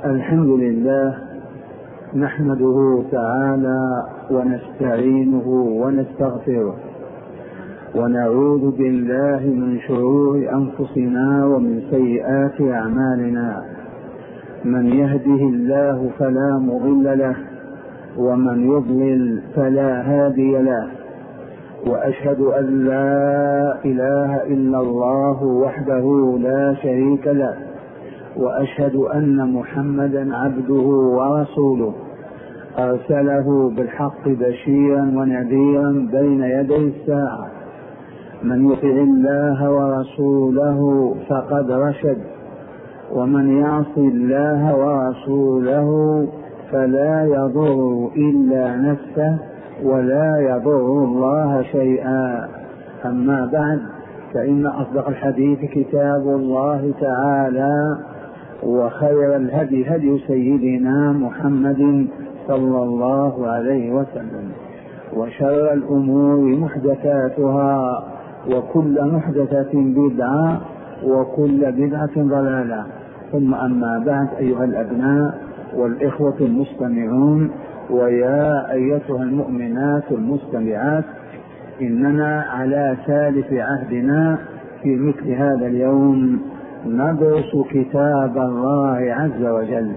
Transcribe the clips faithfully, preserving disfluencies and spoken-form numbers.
الحمد لله نحمده تعالى ونستعينه ونستغفره ونعوذ بالله من شرور أنفسنا ومن سيئات أعمالنا. من يهده الله فلا مضل له ومن يضلل فلا هادي له، وأشهد أن لا إله إلا الله وحده لا شريك له، وأشهد أن محمدا عبده ورسوله أرسله بالحق بشيرا ونذيرا بين يدي الساعة. من يطع الله ورسوله فقد رشد، ومن يعص الله ورسوله فلا يضر إلا نفسه ولا يضر الله شيئا. أما بعد، فإن أصدق الحديث كتاب الله تعالى، وخير الهدي هدي سيدنا محمد صلى الله عليه وسلم، وشر الأمور محدثاتها، وكل محدثة بدعة، وكل بدعة ضلالة. ثم أما بعد، أيها الأبناء والإخوة المستمعون، ويا أيتها المؤمنات المستمعات، إننا على ثالث عهدنا في مثل هذا اليوم ندرس كتاب الله عز وجل،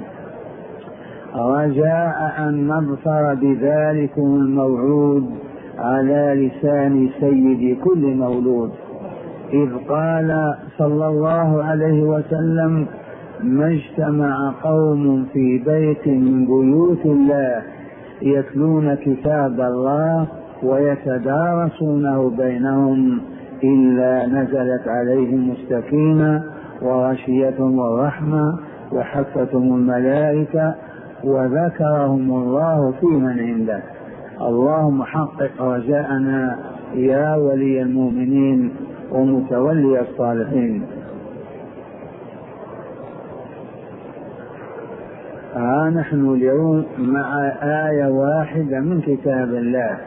رجاء أن نظفر بذلكم الموعود على لسان سيد كل مولود، إذ قال صلى الله عليه وسلم: ما اجتمع قوم في بيت من بيوت الله يتلون كتاب الله ويتدارسونه بينهم إلا نزلت عليهم السكينة وغشيتهم الرحمة وحفتهم الملائكة وذكرهم الله في من عنده. اللهم حقق رجاءنا يا ولي المؤمنين ومتولي الصالحين. ها نحن اليوم مع آية واحدة من كتاب الله،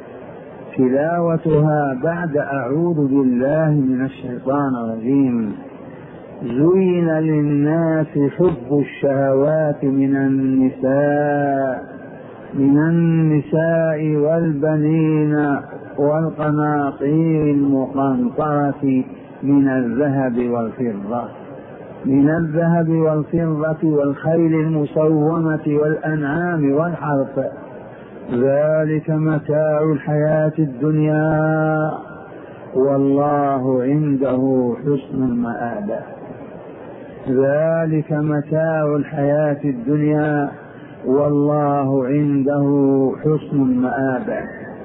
تلاوتها بعد أعوذ بالله من الشيطان الرجيم. زين للناس حب الشهوات من النساء من النساء والبنين والقناطير المقنطرة من الذهب والفضة من الذهب والفضة والخيل المسومة والأنعام والحرث، ذلك متاع الحياة الدنيا والله عنده حسن المآب. ذلك متاع الحياة الدنيا والله عنده حسن المآب.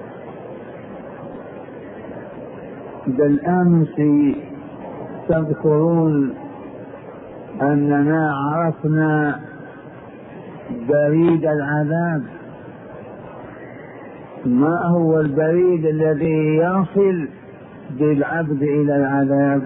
بالأمس تذكرون أننا عرفنا بريد العذاب. ما هو البريد الذي يصل بالعبد إلى العذاب؟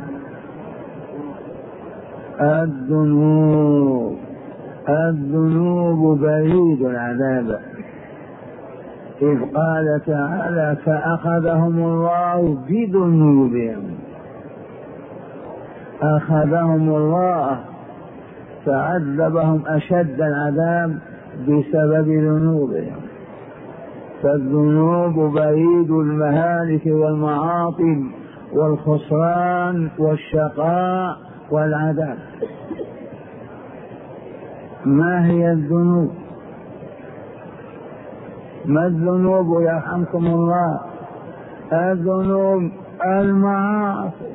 الذنوب. الذنوب بريد العذاب، إذ قال تعالى: فأخذهم الله بذنوبهم. أخذهم الله فعذبهم أشد العذاب بسبب ذنوبهم. فالذنوب بريد المهالك والمعاطب والخسران والشقاء والعذاب. ما هي الذنوب؟ ما الذنوب يرحمكم الله؟ الذنوب المعاصي،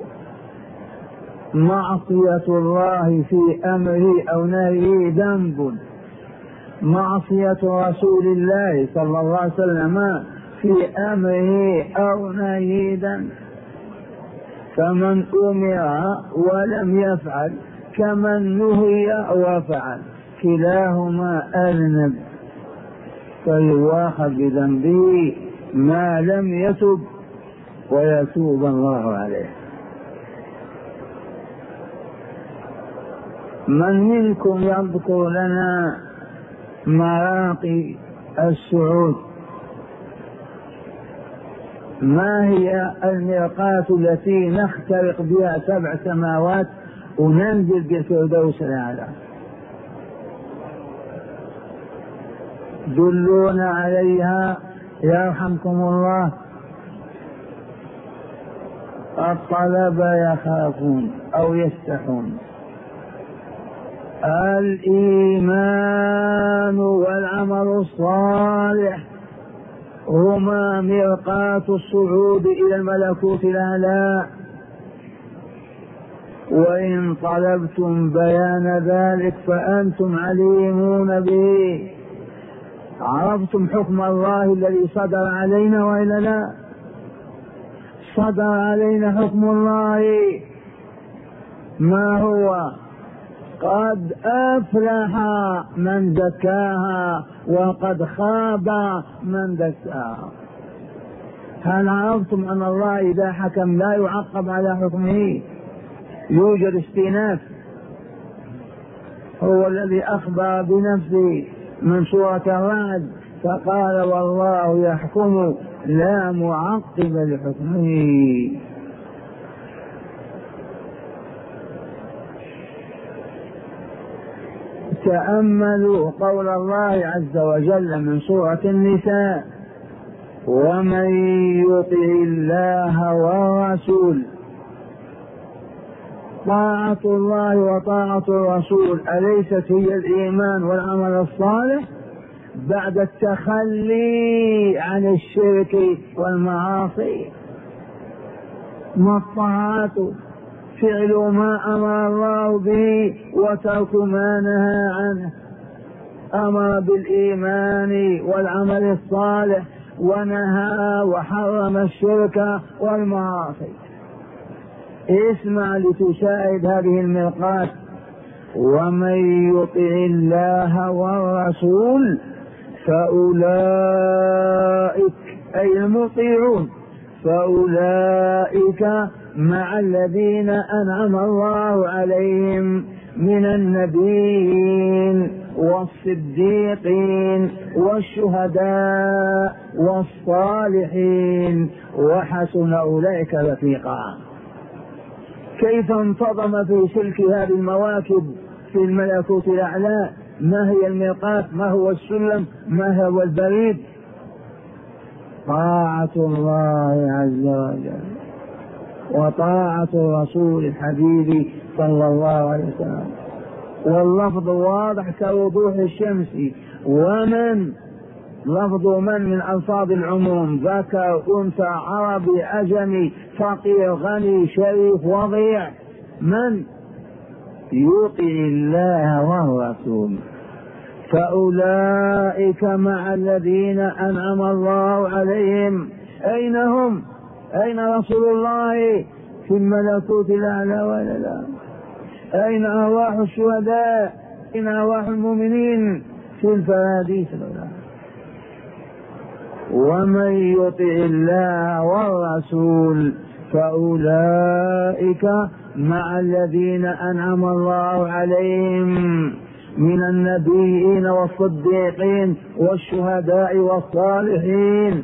معصية الله في أمره أو نهيه ذنب، معصية رسول الله صلى الله عليه وسلم في أمره أو نهيه ذنب. فمن أمر ولم يفعل كمن نهي وفعل، كلاهما أذنب، فيواخذ بذنبه ما لم يتب ويتوب الله عليه. من منكم يذكر لنا مراقي السعود؟ ما هي الميقات التي نخترق بها سبع سماوات وننزل بالفردوس الأعلى؟ دلون عليها يرحمكم الله. الطلبة يخافون أو يستحون. الإيمان والعمل الصالح هما مرقاة الصعود إلى الملكوت الأعلى، وإن طلبتم بيان ذلك فأنتم عليمون به. عرفتم حكم الله الذي صدر علينا وإلا لا؟ صدر علينا حكم الله، ما هو؟ قد أفلح من زكاها وقد خاب من دساها. هل عرفتم أن الله إذا حكم لا يعقب على حكمه؟ يوجد استئناف. هو الذي أخبر بنفسه من سورة الرعد فقال والله يحكم لا معقب لحكمه. تأملوا قول الله عز وجل من سورة النساء: ومن يطع الله والرسول. طاعة الله وطاعة الرسول أليست هي الإيمان والعمل الصالح بعد التخلي عن الشرك والمعاصي؟ ما الطاعات؟ فعل ما أمر الله به وترك ما نهى عنه. أمر بالإيمان والعمل الصالح ونهى وحرم الشرك والمعاصي. اسمع لتشاهد هذه المرقاة: ومن يطع الله والرسول فأولئك أي المطيعون فأولئك مع الذين أنعم الله عليهم من النبيين والصديقين والشهداء والصالحين وحسن أولئك رفيقا. كيف انتظم في سلك هذه المواكب في الملكوت الأعلى؟ ما هي الميقات؟ ما هو السلم؟ ما هو البريد؟ طاعة الله عز وجل وطاعة الرسول الحبيب صلى الله عليه وسلم. واللفظ واضح كوضوح الشمس. ومن لفظ من من ألفاظ العموم: ذكر أنثى عربي أجمي فقير غني شريف وضيع. من يطع الله والرسول فأولئك مع الذين أنعم الله عليهم. أين هم؟ أين رسول الله؟ في الملكوت الأعلى ولا لا؟ أين أرواح الشهداء؟ أين أرواح المؤمنين؟ في الفراديس ولا؟ ومن يطع الله والرسول فأولئك مع الذين أنعم الله عليهم من النبيين والصديقين والشهداء والصالحين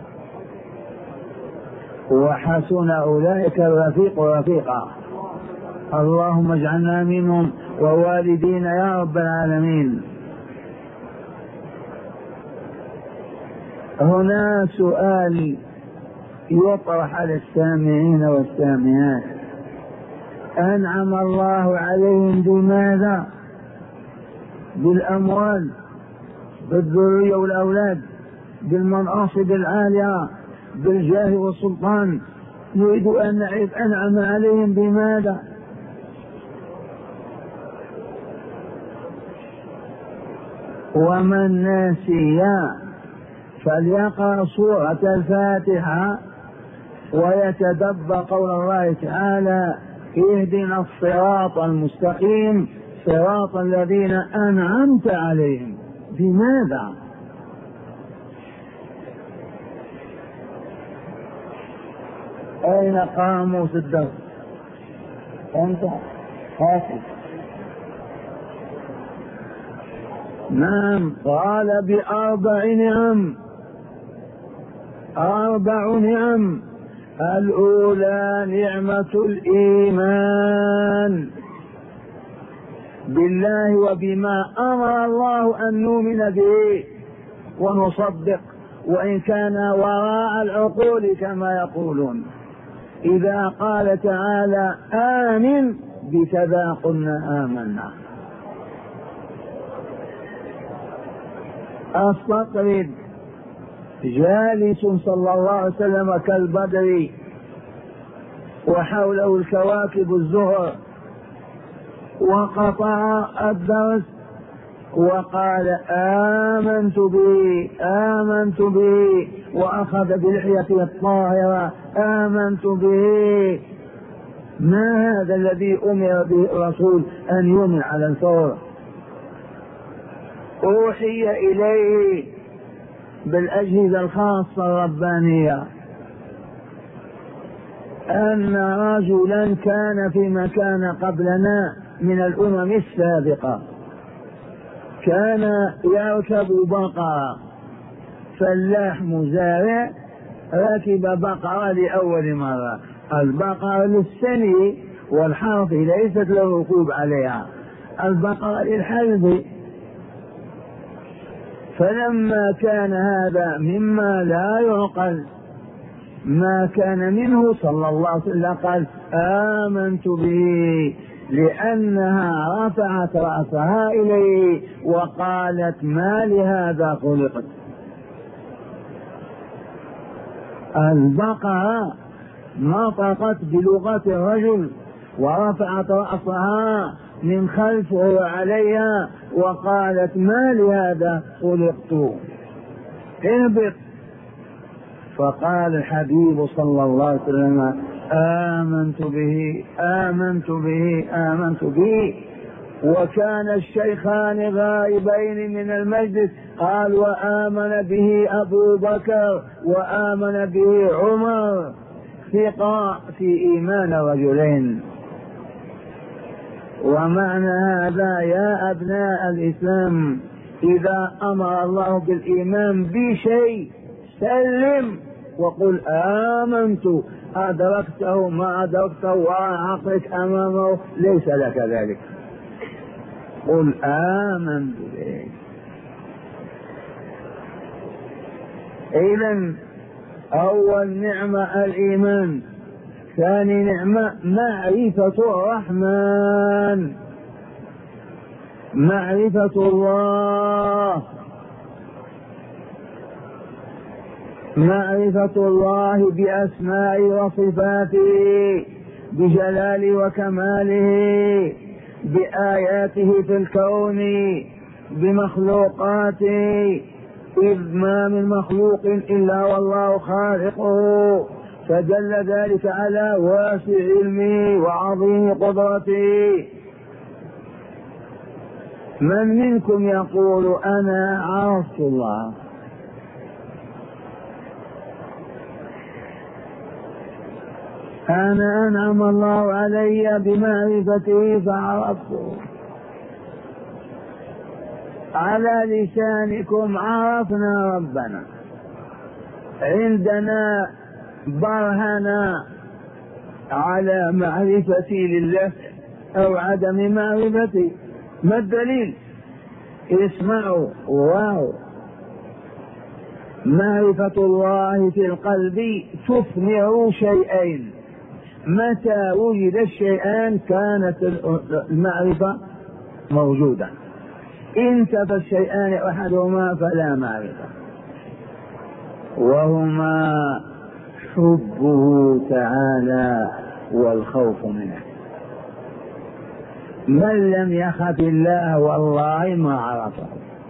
وحسن أولئك الرفيق رفيقا. اللهم اجعلنا منهم ووالدينا يا رب العالمين. هنا سؤال يطرح على السامعين والسامعات: أنعم الله عليهم بماذا؟ بالأموال، بالذرية والأولاد، بالمناصب العالية، بالجاه والسلطان. نريد أن نعرف أنعم عليهم بماذا؟ ومن ناسي فليقرأ سورة الفاتحة ويتدبر قول الله تعالى: اهدنا الصراط المستقيم صراط الذين أنعمت عليهم. بماذا؟ أين قاموس الدرس؟ أنت حافظ. نعم، قال بأربع نعم. أربع نعم. الأولى نعمة الإيمان بالله وبما أمر الله أن نؤمن به ونصدق وإن كان وراء العقول كما يقولون. إذا قال تعالى آمن بكذا قلنا آمنا. أستطرد جالس صلى الله عليه وسلم كالبدر وحوله الكواكب الزهر، وقطع الدرس وقال آمنت به آمنت به، وأخذ بلحيته الطاهرة آمنت به. ما هذا الذي أمر به الرسول أن يؤمن على الفور؟ أوحي إليه بالأجهزة الخاصة الربانية أن رجلا كان في مكان قبلنا من الأمم السابقة كان يركب بقرة، فلاح مزارع ركب بقرة لأول مرة. البقرة للسني والحرث ليست له ركوب عليها، البقرة للحلب. فلما كان هذا مما لا يعقل ما كان منه صلى الله عليه وسلم قال آمنت به، لأنها رفعت رأسها إليه وقالت ما لهذا خلقت. البقرة نطقت بلغة الرجل ورفعت رأسها من خلفه عليها وقالت ما لهذا خلقت، اهبط. فقال الحبيب صلى الله عليه وسلم آمنت به آمنت به آمنت به. وكان الشيخان غائبين من المجلس، قال وآمن به أبو بكر وآمن به عمر، ثقة في إيمان رجلين. ومعنى هذا يا أبناء الإسلام إذا أمر الله بالإيمان بشيء سلم وقل آمنت، أدركته ما أدركته وعقلك أمامه ليس لك ذلك، قل آمنت به. إذن أول نعمة الإيمان، ثاني نعمة معرفة الرحمن، معرفة الله، معرفة الله بأسماء وصفاته، بجلاله وكماله، بآياته في الكون، بمخلوقاته، إذ ما من مخلوق إلا والله خالقه، فدل ذلك على واسع علمه وعظيم قدرته. من منكم يقول أنا عرفت الله؟ أنا أنعم الله علي بمعرفته فعرفته. على لسانكم عرفنا ربنا، عندنا برهنا على معرفتي لله أو عدم معرفتي. ما الدليل؟ اسمعوا واو. معرفة الله في القلب تثمر شيئين، متى وجد الشيئان كانت المعرفة موجودة، إن تفى الشيئان أحدهما فلا معرفة، وهما حبه تعالى والخوف منه. من لم يخف الله والله ما عرفه،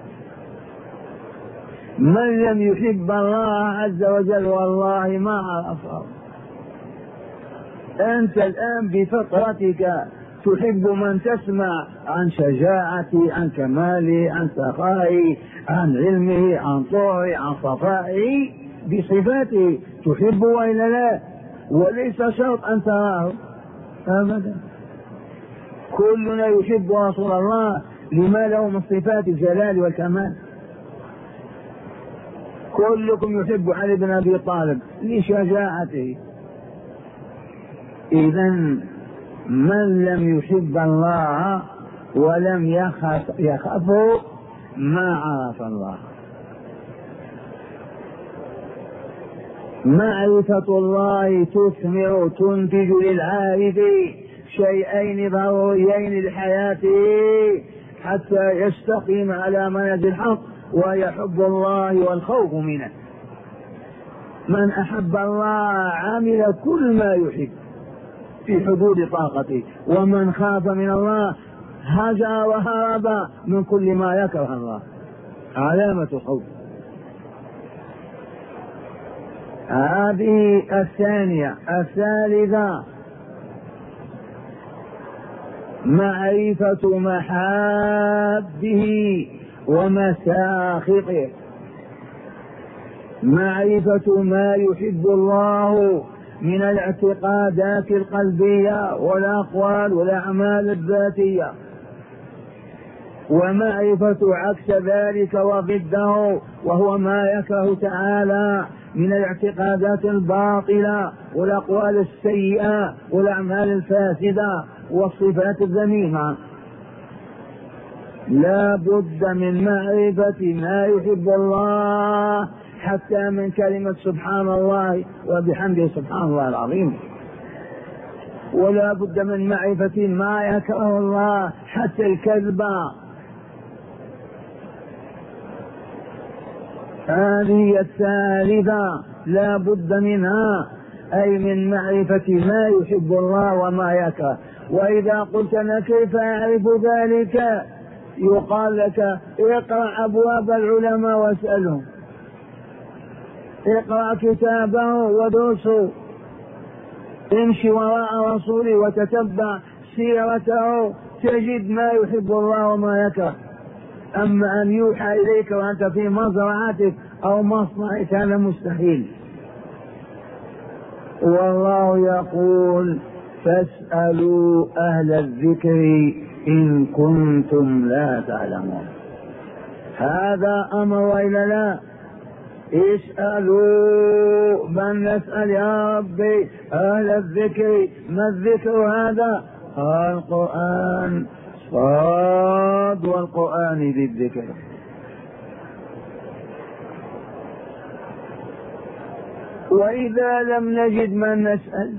من لم يحب الله عز وجل والله ما عرفه. أنت الآن بفطرتك تحب من تسمع عن شجاعتي، عن كمالي، عن سخائي، عن علمه، عن طوعي، عن صفائه، بصفاته تحب وإلا لا؟ وليس شرط أن تراه أبدا. كلنا يحب رسول الله لما له من صفات الجلال والكمال. كلكم يحب علي بن أبي طالب لشجاعته. إذن من لم يحب الله ولم يخف يخافه ما عرف الله. معرفة الله تثمر تنتج للعارف شيئين ضروريين لحياته حتى يستقيم على منهج الحق، ويحب الله والخوف منه. من أحب الله عمل كل ما يحب في حدود طاقته، ومن خاف من الله هجر وهرب من كل ما يكره الله. علامة الخوف. هذه الثانية. الثالثة معرفة محابه ومساخطه، معرفة ما يحب الله من الاعتقادات القلبية والأقوال والأعمال الذاتية، ومعرفة عكس ذلك وضده وهو ما يكره تعالى من الاعتقادات الباطلة والأقوال السيئة والأعمال الفاسدة والصفات الذميمة. لا بد من معرفة ما يحب الله، حتى من كلمة سبحان الله وبحمده سبحان الله العظيم. ولا بد من معرفة ما يكره الله، حتى الكذب. هذه الثالثة لا بد منها، أي من معرفة ما يحب الله وما يكره. وإذا قلت أنا كيف أعرف ذلك؟ يقال لك اقرأ أبواب العلماء واسألهم، اقرأ كتابه ودرسه، امشي وراء رسوله وتتبع سيرته، تجد ما يحب الله وما يكره. أما أن يوحى إليك وأنت في مزرعتك أو مصنعك هذا مستحيل. والله يقول فاسألوا أهل الذكر إن كنتم لا تعلمون. هذا أمر وإلا لا؟ اسألوا من نسأل يا ربي أهل الذكر. ما الذكر هذا؟ القرآن. صاد والقرآن ذي الذكر. وإذا لم نجد من نسأل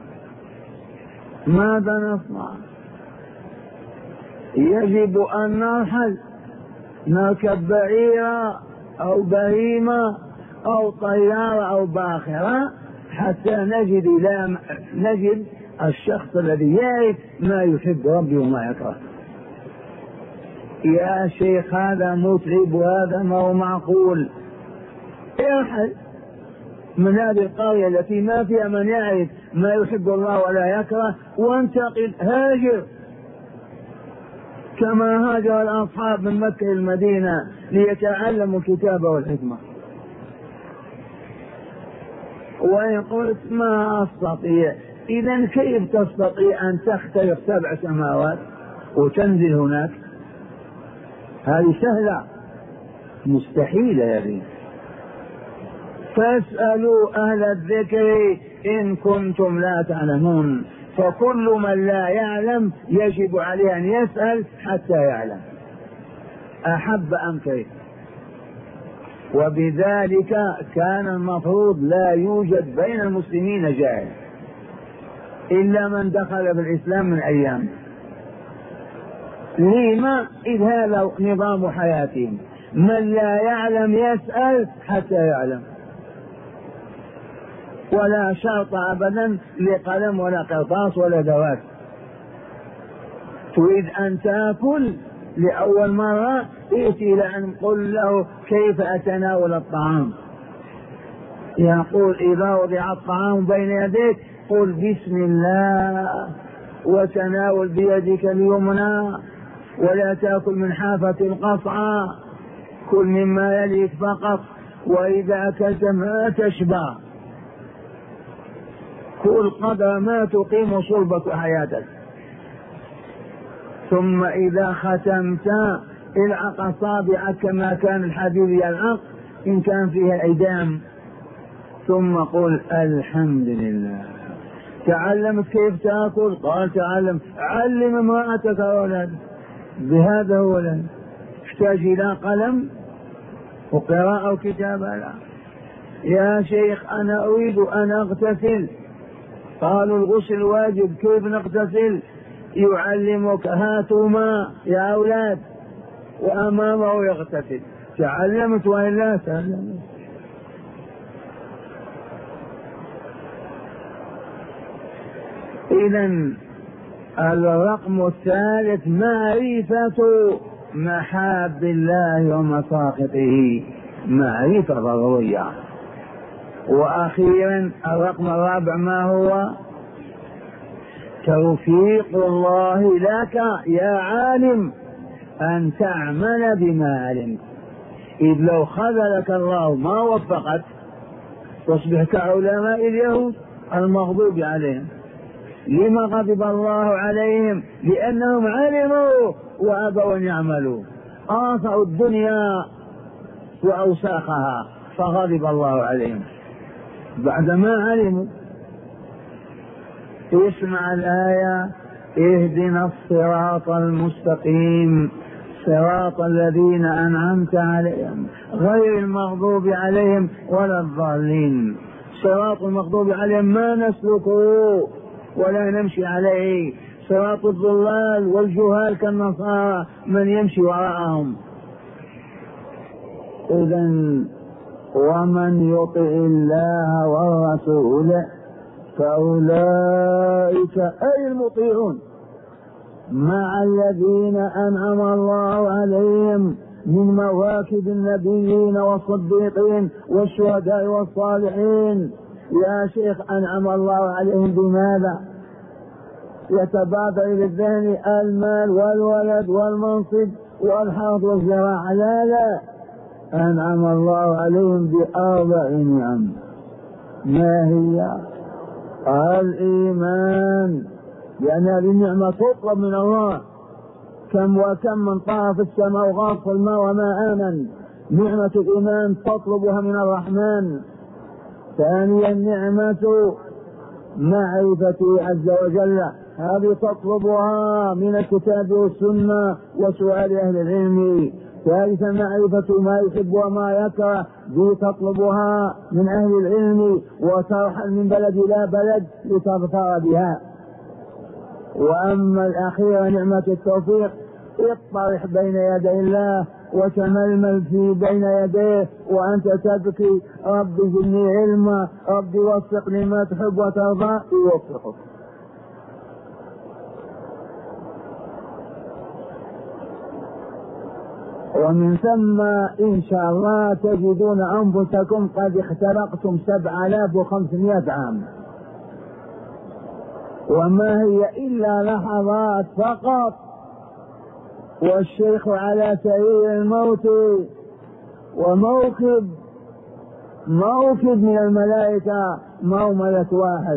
ماذا نصنع؟ يجب أن نرحل، نركب بعيرا أو بهيمة أو طيارة أو باخرة حتى نجد لا نجد الشخص الذي يعرف ما يحب ربي وما يكره. يا شيخ هذا متعب وهذا ما هو معقول. ارحل من هذه القرية التي ما فيها من يعرف ما يحب الله ولا يكره، وانتقل، هاجر كما هاجر الأصحاب من مكة المدينة ليتعلموا الكتاب والحكمة. وإن قلت ما أستطيع، إذن كيف تستطيع أن تخترق سبع سماوات وتنزل هناك؟ هذه سهلة؟ مستحيلة هذه. فاسألوا أهل الذكر إن كنتم لا تعلمون. فكل من لا يعلم يجب عليه أن يسأل حتى يعلم، أحب أم كره. وبذلك كان المفروض لا يوجد بين المسلمين جاهل إلا من دخل بالإسلام من أيام. لما؟ إذ هذا نظام حياتهم. من لا يعلم يسأل حتى يعلم، ولا شرط أبدا لقلم ولا قرطاس ولا دوات. تريد أن تأكل لأول مرة ائتي لأن قل له كيف أتناول الطعام. يقول إذا وضع الطعام بين يديك قل بسم الله وتناول بيدك اليمنى، ولا تأكل من حافة القصعة، كل مما يليك فقط، وإذا أكلت ما تشبع، كل قدر ما تقيم صلبك حياتك. ثم إذا ختمت العق أصابعك كما كان الحديد يلعق إن كان فيها إدام، ثم قل الحمد لله. تعلمت كيف تأكل؟ قال تعلم. علم امرأتك أولاد بهذا أولا. احتاج إلى قلم وقراءة وكتابة؟ لا. يا شيخ أنا أريد أن أغتسل. قالوا الغسل واجب، كيف نغتسل؟ يعلمك هاتوا ماء يا أولاد، وأمامه يغتسل. تعلمت وإلا تعلمت. إذن الرقم الثالث معرفة محاب الله ومساخطه، معرفة ضرورية. وأخيرا الرقم الرابع ما هو؟ توفيق الله لك يا عالم أن تعمل بما علمت، إذ لو خذلك الله ما وفقت تصبح كعلماء اليهود المغضوب عليهم. لما غضب الله عليهم؟ لأنهم علموا وأبوا أن يعملوا، آثروا الدنيا وأوساخها فغضب الله عليهم بعدما علموا. اسمع الآية: اهدنا الصراط المستقيم صراط الذين أنعمت عليهم غير المغضوب عليهم ولا الضالين. صراط المغضوب عليهم ما نسلكه ولا نمشي عليه، صراط الضلال والجهال كالنصارى من يمشي وراءهم. إذن ومن يطع الله والرسول فأولئك أي المطيعون مع الذين أنعم الله عليهم من مواكب النبيين والصديقين والشهداء والصالحين. يا شيخ أنعم الله عليهم بماذا؟ يتبادر إلى الذهن المال والولد والمنصب والحرث والزراعة. لا لا، أنعم الله عليهم بأربع نعم. ما هي؟ الإيمان، لأن هذه النعمة تطلب من الله. كم وكم من طاف السماء وغاص الماء وما آمن. نعمة الإيمان تطلبها من الرحمن. ثانيا نعمة معرفته عز وجل، هذه تطلبها من الكتاب والسنة وسؤال أهل العلم. ثالثا معرفة ما يحب وما يكره، دي تطلبها من أهل العلم وترحل من بلد إلى بلد لتظفر بها. وأما الأخيرة نعمة التوفيق، اطرح بين يدي الله وتململ في بين يديه وأنت تبكي: رب زدني علما، رب وفقني ما تحب وترضى، يوفقك. ومن ثم إن شاء الله تجدون أنفسكم قد اخترقتم سبع آلاف وخمسمائة عام، وما هي إلا لحظات فقط، والشيخ على سرير الموت، وموكب موكب من الملائكة مو ملك واحد،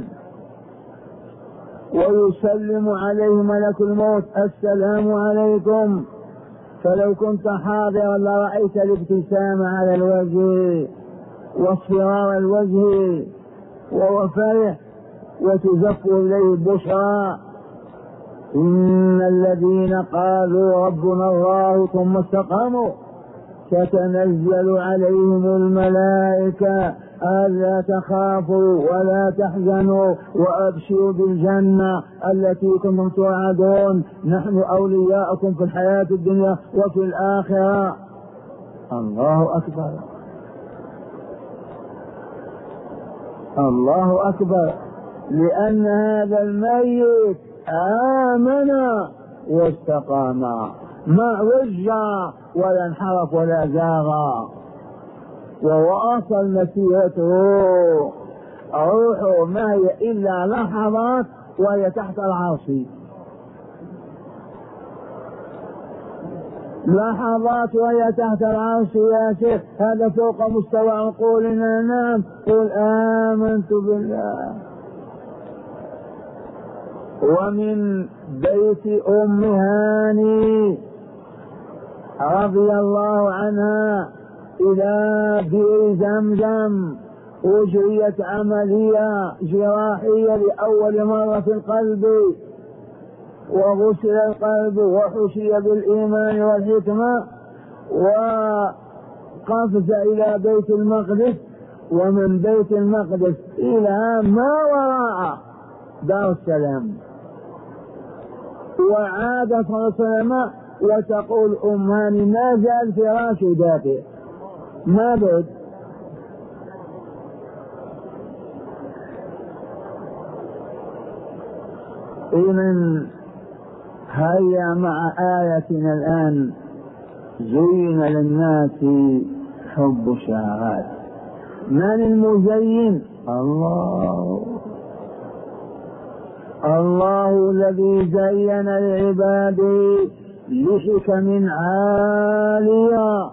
ويسلم عليه ملك الموت: السلام عليكم. فلو كنت حاضرا لرأيت الابتسامة على الوجه واصفرار الوجه وهو فرح وتزف إليه البشرى. إن الذين قالوا ربنا الله ثم استقاموا تتنزل عليهم الملائكة ألا تخافوا ولا تحزنوا وأبشروا بالجنة التي كنتم توعدون، نحن أولياؤكم في الحياة الدنيا وفي الآخرة. الله أكبر، الله أكبر، لأن هذا الميت آمن واستقام، ما وجه ولا انحرف ولا زاغ، وواصل مسيرته. روحه ما هي إلا لحظات وهي تحت العرش، لحظات وهي تحت العرش. يا شيخ هذا فوق مستوى عقولنا. نعم، قل آمنت بالله. ومن بيت أم هاني رضي الله عنها إلى بئر زمزم أجريت عملية جراحية لأول مرة في القلب، وغسل القلب وحشي بالإيمان والحكمة، وقفز إلى بيت المقدس ومن بيت المقدس إلى ما وراء دار السلام. وعاد صلى الله عليه وسلم وتقول أماني ما زال فراش دافئ ما بد. إذن هيا مع آيتنا الآن. زين للناس حب الشهوات. من المزين؟ الله. الله الذي زين لعباده لحكم عالية.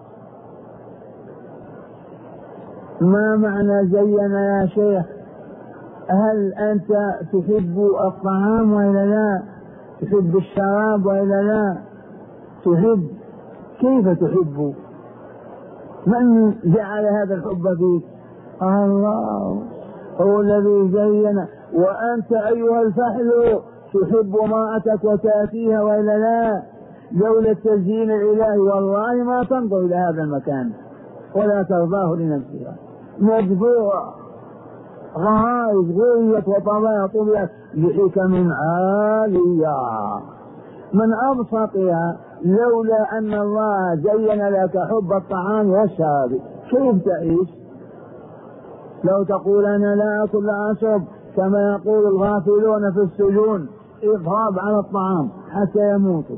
ما معنى زين يا شيخ؟ هل أنت تحب الطعام وإلا لا؟ تحب الشراب وإلا لا؟ تحب؟ كيف تحب؟ من جعل هذا الحب فيك؟ الله هو الذي زين. وأنت أيها الفحل تحب امرأتك وتأتيها وإلا لا؟ لولا التزيين الإلهي والله ما تنظر إلى هذا المكان ولا ترضاه لنفسها. مجبورة غرائز غويت وطبيعة طبيعة لحكم عالية من أبسطها. لولا أن الله زين لك حب الطعام والشراب كيف تعيش؟ لو تقول أنا لا أكل لا أشرب كما يقول الغافلون في السجون إضراب على الطعام حتى يموتوا.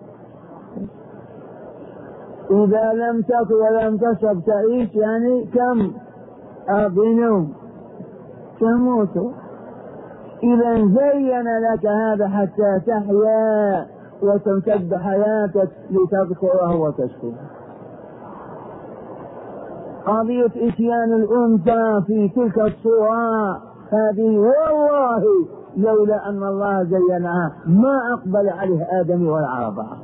إذا لم تأكل ولم تشرب تعيش يعني كم؟ أربعين يوم تموت. إذا زين لك هذا حتى تحيا وتمتد حياتك لتذكره وتشكره. قضية إتيان الأنثى في تلك الصورة هذه والله لولا أن الله زينها ما أقبل عليه آدم ولا عرفها.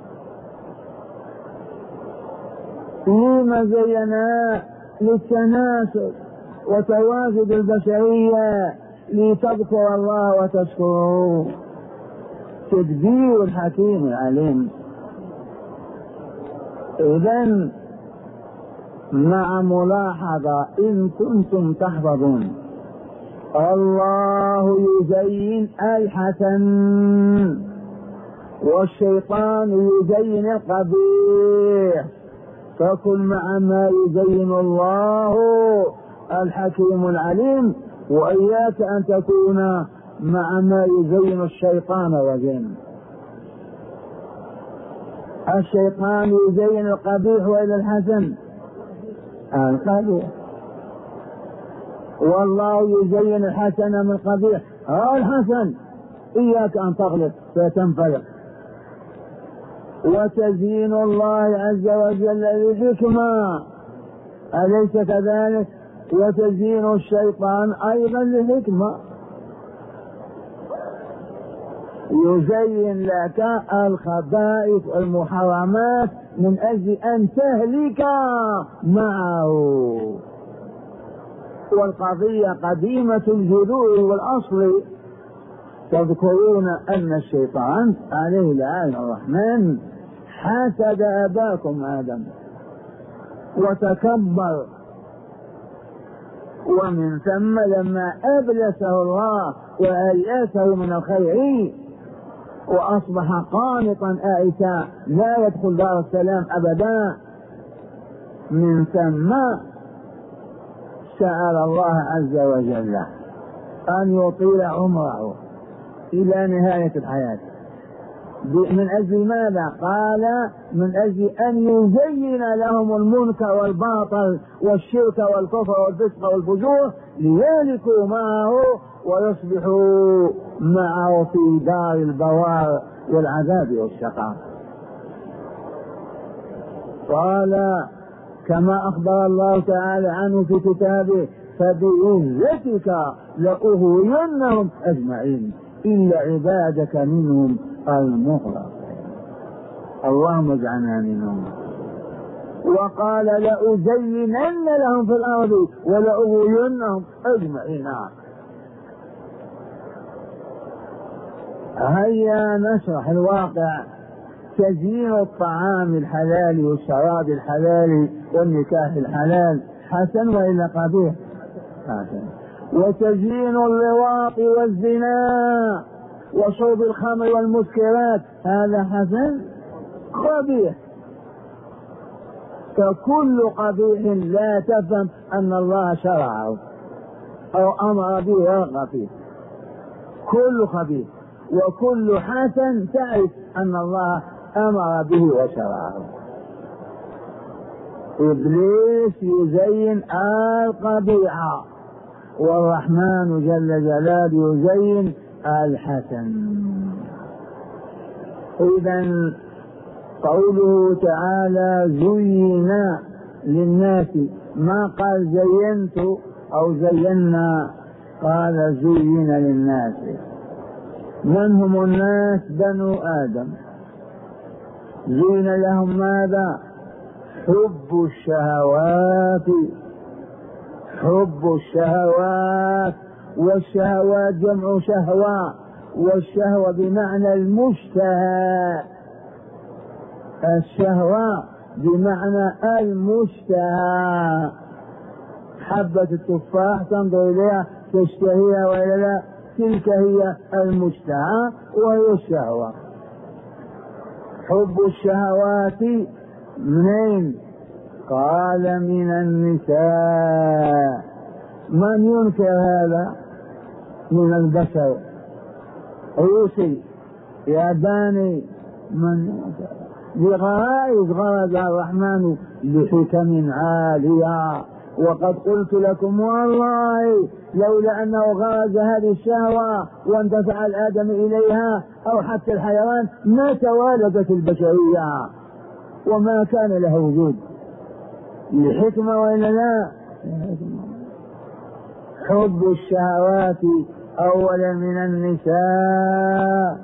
لما زينها؟ للتناسل وتواجد البشرية لتذكر الله وتشكره. تدبير الحكيم العليم. إذن مع ملاحظة إن كنتم تحفظون الله يزين الحسن والشيطان يزين القبيح. فكن مع ما يزين الله الحكيم العليم وإياك أن تكون مع ما يزين الشيطان والجن. الشيطان يزين القبيح وإلى الحسن القبيح، والله يزين الحسن من القبيح الحسن. إياك أن تغلط فتنفلق. وتزيين الله عز وجل للحكمة أليس كذلك؟ وتزيين الشيطان أيضا للحكمة. يزين لك الخبائث والمحرمات من أجل أن تهلك معه. والقضية قديمة الجذور والأصل. تذكرون أن الشيطان عليه لعنة الرحمن حسد أباكم آدم وتكبر، ومن ثم لما أبلسه الله وأيأسه من الخير وأصبح قانطا آئسا لا يدخل دار السلام أبدا، من ثم سأل الله عز وجل أن يطيل عمره إلى نهاية الحياة. من أجل ماذا؟ قال من أجل أن يزين لهم المنكر والباطل والشرك والكفر والفسق والفجور ليهلكوا معه ويصبحوا معه في دار البوار والعذاب والشقاء. قال كما أخبر الله تعالى عنه في كتابه فبعزتك لأغوينهم أجمعين إلا عبادك منهم المخلصين. اللهم اجعلنا منهم. وقال لأزينن لهم في الأرض ولأغوينهم أجمعين. هيا نشرح الواقع. تزيين الطعام الحلال والشراب الحلال والنكاح الحلال حسن وإلا قبيح؟ حسن. وتزيين اللواط والزنا وشرب الخمر والمسكرات هذا حسن قبيح. فكل قبيح لا تفهم أن الله شرعه أو أمر به ورغب فيه، كل خبيث. وكل حسن تعرف أن الله أمر به وشرعه. إبليس يزين القبيح والرحمن جل جلاله يزين الحسن. إذن قوله تعالى زين للناس، ما قال زينت أو زينا، قال زين للناس. من هم الناس؟ بنو آدم. زين لهم ماذا؟ حب الشهوات، حب الشهوات. والشهوات جمع شهوة، والشهوة بمعنى المشتهى، الشهوة بمعنى المشتهى. حبة التفاح تنظر إليها تشتهيها وإلا لا، تلك هي المشتهى وهي الشهوة. حب الشهوات منين؟ قال من النساء. من ينكر هذا من البشر؟ عوسي ياباني، من ينكر؟ بغرائز غرز الرحمن لحكم عالية. وقد قلت لكم والله لولا أنه غرز هذه الشهوة واندفع الآدم إليها أو حتى الحيوان ما توالدت البشرية وما كان له وجود، لحكمة وإلا لا. حب الشهوات أولا من النساء.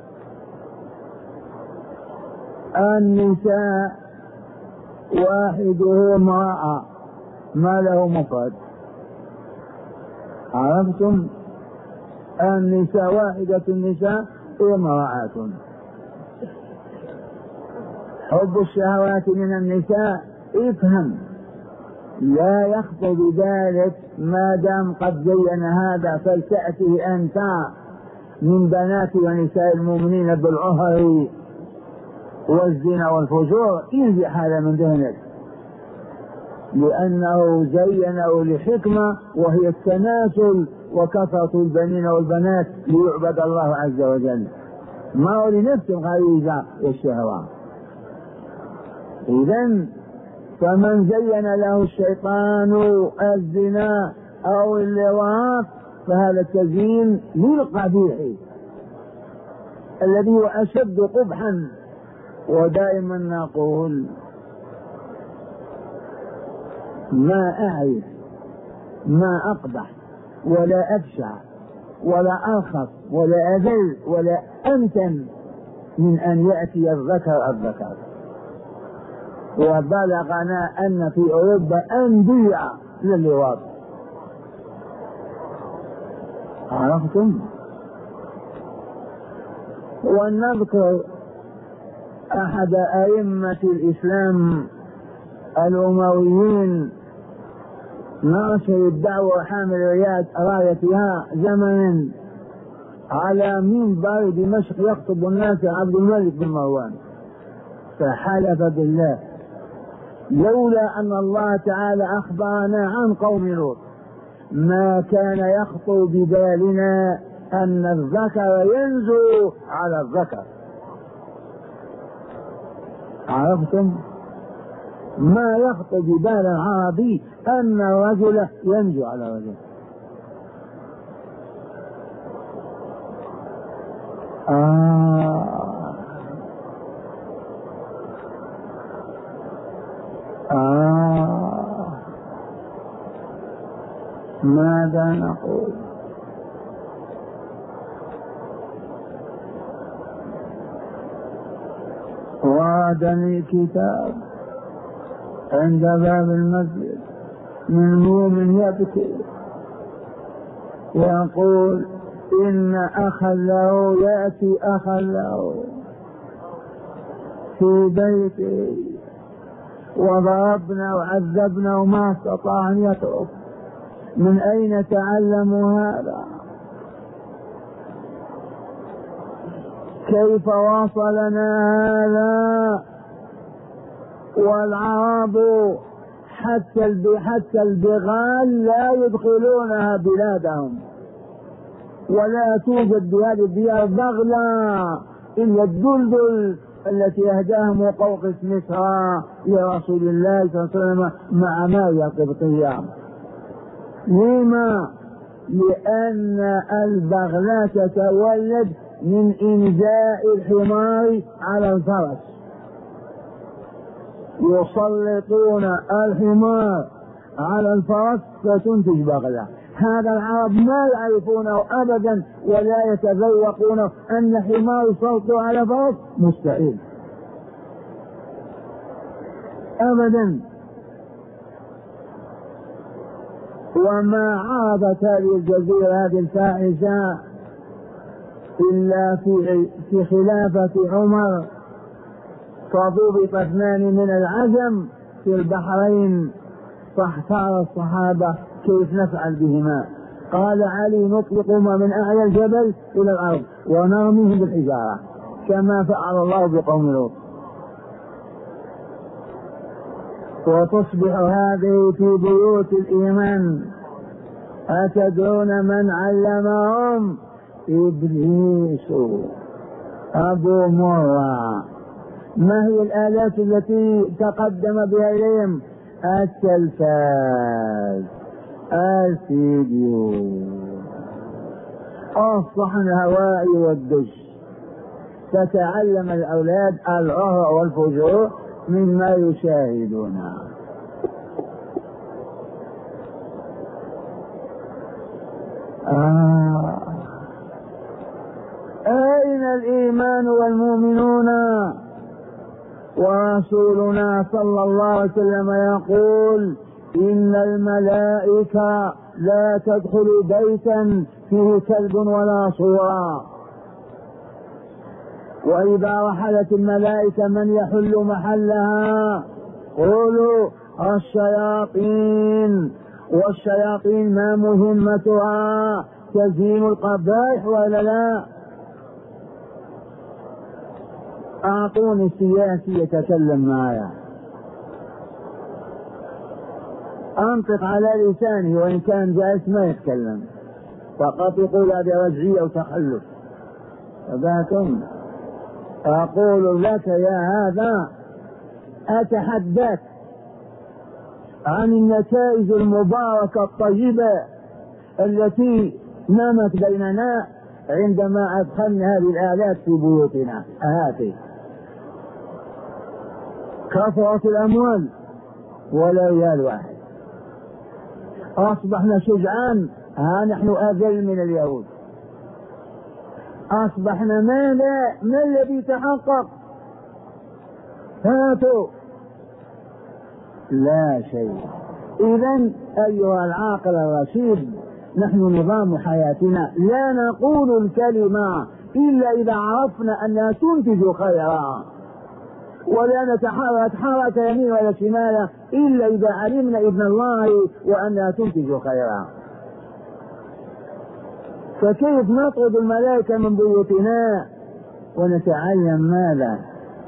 النساء واحده امرأة، ما له مفرد. عرفتم؟ النساء واحدة النساء امرأة. حب الشهوات من النساء، افهم، لا يخطر بذلك ما دام قد زين هذا فلتأتي أنت من بنات ونساء المؤمنين بالعهر والزنا والفجور، انزح هذا من ذهنك، لأنه زينه لحكمة وهي التناسل وكثرة البنين والبنات ليعبد الله عز وجل، ما هو لنفس الغريزة والشهوة. إذن فمن زين له الشيطان الزنا أو اللواط فهذا التزيين للقبيح الذي هو أشد قبحا. ودائما نقول ما أعرف ما أقبح ولا أبشع ولا أرخص ولا أذل ولا أمتن من أن يأتي الذكر الذكر. وبلغنا أن في أوروبا أندية للواط. عرفتم؟ ونذكر أحد أئمة الإسلام الأمويين ناشر الدعوة وحامل رايتها زمنا على منبر دمشق يخطب الناس عبد الملك بن مروان، فحلف بالله لولا أن الله تعالى أخبرنا عن قوم لوط ما كان يخطر ببالنا أن الذكر ينزو على الذكر. عرفتم؟ ما يخطر ببال العربي أن الرجل ينزو على الرجل. آه آه ماذا نقول؟ وعدني كتاب عند باب المسجد من مؤمن يبكي يقول إن أخا له يأتي أخا له في بيته وضربنا وعذبنا وما استطاع أن يترك، من أين تعلموا هذا؟ كيف وصلنا هذا؟ والعرب حتى حتى البغال لا يدخلونها بلادهم، ولا توجد بهذه الديار بغلة إلا الدلدل التي أهداهم مقوقس مصر لرسول الله صلى الله عليه وسلم مع ماريا القبطية. لما؟ لأن البغلة تتولد من إنزاء الحمار على الفرس، يسلطون الحمار على الفرس فتنتج بغلة. هذا العرب ما يعرفونه أبدا ولا يتذوقون أن حمار يسلط على فرس، مستحيل أبدا. وما عرضت هذه الجزيرة هذه الفاحشة إلا في في خلافة عمر، فضبط اثنان من العجم في البحرين، فاحتار الصحابة كيف نفعل بهما. قال علي: نطلقهما من أعلى الجبل إلى الأرض ونرميهم بالحجارة كما فعل الله بقوم لوط. وتصبح هذه في بيوت الإيمان. أتدرون من علمهم؟ إبليس أبو مرة. ما هي الآلات التي تقدم بها إليهم؟ التلفاز، الفيديو، الصحن الهوائي والدش. تتعلم الأولاد العهر والفجور مما يشاهدون. آه. أين الإيمان والمؤمنون؟ ورسولنا صلى الله عليه وسلم يقول: إن الملائكة لا تدخل بيتا فيه كلب ولا صورة. وإذا رحلت الملائكة من يحل محلها؟ قولوا الشياطين. والشياطين ما مهمتها؟ تزيين القبائح ولا لا؟ أعطوني سياسي يتكلم معايا، أنطق على لسانه وإن كان جالس ما يتكلم، فقط يقول هذه رجعية وتخلف. فباكم أقول لك يا هذا، أتحدث عن النتائج المباركة الطيبة التي نمت بيننا عندما أدخلنا هذه الآلات في بيوتنا. هاتي كثرت الأموال ولا ريال واحد، أصبحنا شجعان، ها نحن أذل من اليهود. أصبحنا ماذا؟ ما الذي تحقق؟ هاتوا لا شيء. إذن أيها العاقل الرشيد، نحن نظام حياتنا لا نقول الكلمة إلا إذا عرفنا أنها تنتج خيرا، ولا نتحرك حركة يمين ولا شمال إلا إذا علمنا إذن الله وأنها تنتج خيرا. فكيف نطرد الملائكة من بيوتنا ونتعلم ماذا؟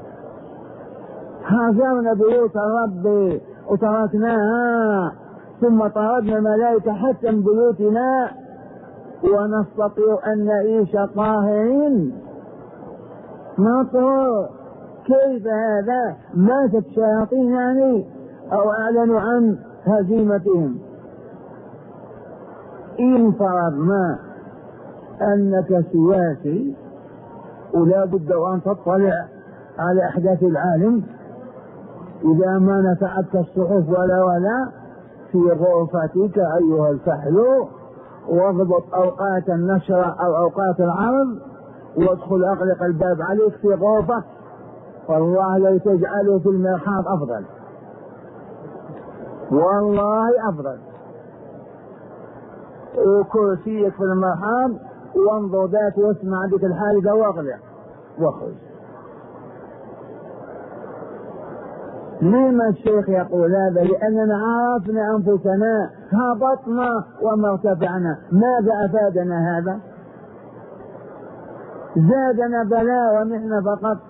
هاجرنا بيوت الرب وتركناها، ثم طردنا الملائكة حتى من بيوتنا، ونستطيع أن نعيش طاهرين نطهر. كيف هذا؟ ماتت الشياطين يعني أو أعلنوا عن هزيمتهم. إن فرضنا أنك سياسي ولا بد أن تطلع على أحداث العالم، إذا ما نفعتك الصحف ولا ولا في غرفتك أيها الفحل، واضبط أوقات النشر أو أوقات العرض، وادخل أغلق الباب عليك في غرفة، والله لو تجعله في المرحاض أفضل، والله أفضل. وكرسيك في المرحاض وانظر ذات واسمع عندك الحالقة واغلق واخرج. لما الشيخ يقول هذا؟ لأننا عرفنا أنفسنا، هبطنا وما ارتفعنا. ماذا أفادنا هذا؟ زادنا بلاء ونحن فقط.